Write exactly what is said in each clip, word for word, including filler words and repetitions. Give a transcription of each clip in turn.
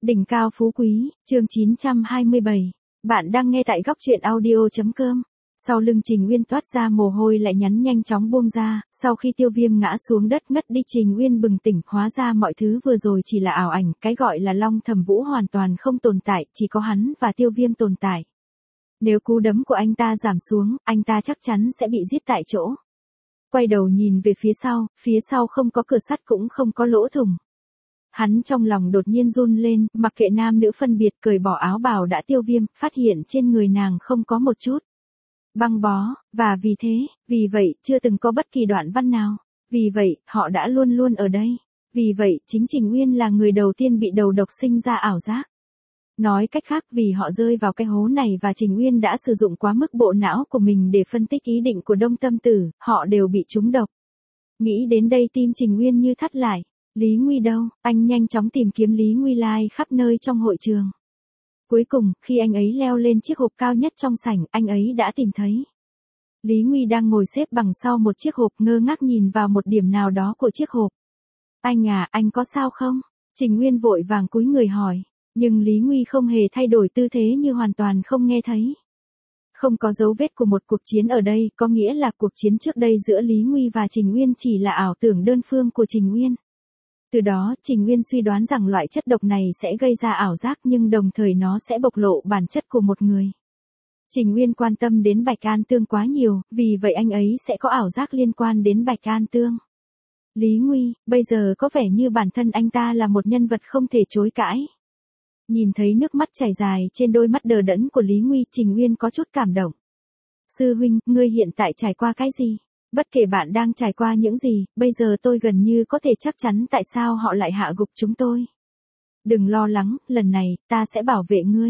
Đỉnh cao phú quý, chương chín trăm hai mươi bảy. Bạn đang nghe tại góc truyện audio.com. Sau lưng Trình Uyên toát ra mồ hôi lại nhắn nhanh chóng buông ra, sau khi Tiêu Viêm ngã xuống đất ngất đi Trình Uyên bừng tỉnh, hóa ra mọi thứ vừa rồi chỉ là ảo ảnh, cái gọi là Long Thẩm Vũ hoàn toàn không tồn tại, chỉ có hắn và Tiêu Viêm tồn tại. Nếu cú đấm của anh ta giảm xuống, anh ta chắc chắn sẽ bị giết tại chỗ. Quay đầu nhìn về phía sau, phía sau không có cửa sắt cũng không có lỗ thủng. Hắn trong lòng đột nhiên run lên, mặc kệ nam nữ phân biệt, cởi bỏ áo bào đã Tiêu Viêm, phát hiện trên người nàng không có một chút băng bó, và vì thế, vì vậy, chưa từng có bất kỳ đoạn văn nào. Vì vậy, họ đã luôn luôn ở đây. Vì vậy, chính Trình Uyên là người đầu tiên bị đầu độc sinh ra ảo giác. Nói cách khác, vì họ rơi vào cái hố này và Trình Uyên đã sử dụng quá mức bộ não của mình để phân tích ý định của Đông Tâm Tử, họ đều bị trúng độc. Nghĩ đến đây tim Trình Uyên như thắt lại. Lý Nguy đâu? Anh nhanh chóng tìm kiếm Lý Nguy lai khắp nơi trong hội trường. Cuối cùng, khi anh ấy leo lên chiếc hộp cao nhất trong sảnh, anh ấy đã tìm thấy. Lý Nguy đang ngồi xếp bằng sau một chiếc hộp, ngơ ngác nhìn vào một điểm nào đó của chiếc hộp. Anh à, anh có sao không? Trình Uyên vội vàng cúi người hỏi. Nhưng Lý Nguy không hề thay đổi tư thế, như hoàn toàn không nghe thấy. Không có dấu vết của một cuộc chiến ở đây, có nghĩa là cuộc chiến trước đây giữa Lý Nguy và Trình Uyên chỉ là ảo tưởng đơn phương của Trình Uyên. Từ đó, Trình Uyên suy đoán rằng loại chất độc này sẽ gây ra ảo giác, nhưng đồng thời nó sẽ bộc lộ bản chất của một người. Trình Uyên quan tâm đến Bạch An Tương quá nhiều, vì vậy anh ấy sẽ có ảo giác liên quan đến Bạch An Tương. Lý Nguy, bây giờ có vẻ như bản thân anh ta là một nhân vật không thể chối cãi. Nhìn thấy nước mắt chảy dài trên đôi mắt đờ đẫn của Lý Nguy, Trình Uyên có chút cảm động. Sư huynh, ngươi hiện tại trải qua cái gì? Bất kể bạn đang trải qua những gì, bây giờ tôi gần như có thể chắc chắn tại sao họ lại hạ gục chúng tôi. Đừng lo lắng, lần này, ta sẽ bảo vệ ngươi.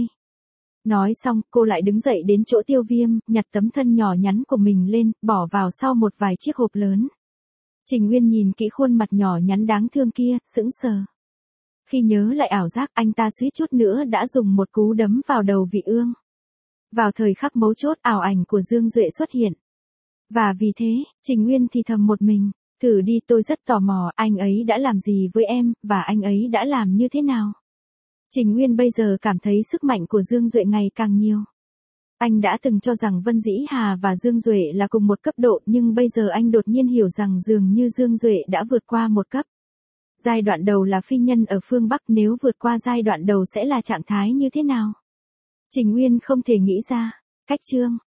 Nói xong, cô lại đứng dậy đến chỗ Tiêu Viêm, nhặt tấm thân nhỏ nhắn của mình lên, bỏ vào sau một vài chiếc hộp lớn. Trình Uyên nhìn kỹ khuôn mặt nhỏ nhắn đáng thương kia, sững sờ. Khi nhớ lại ảo giác, anh ta suýt chút nữa đã dùng một cú đấm vào đầu Vị Ương. Vào thời khắc mấu chốt, ảo ảnh của Dương Duệ xuất hiện. Và vì thế, Trình Uyên thì thầm một mình, thử đi, tôi rất tò mò, anh ấy đã làm gì với em, và anh ấy đã làm như thế nào. Trình Uyên bây giờ cảm thấy sức mạnh của Dương Duệ ngày càng nhiều. Anh đã từng cho rằng Vân Dĩ Hà và Dương Duệ là cùng một cấp độ, nhưng bây giờ anh đột nhiên hiểu rằng dường như Dương Duệ đã vượt qua một cấp. Giai đoạn đầu là phi nhân ở phương Bắc, nếu vượt qua giai đoạn đầu sẽ là trạng thái như thế nào? Trình Uyên không thể nghĩ ra. Cách chương,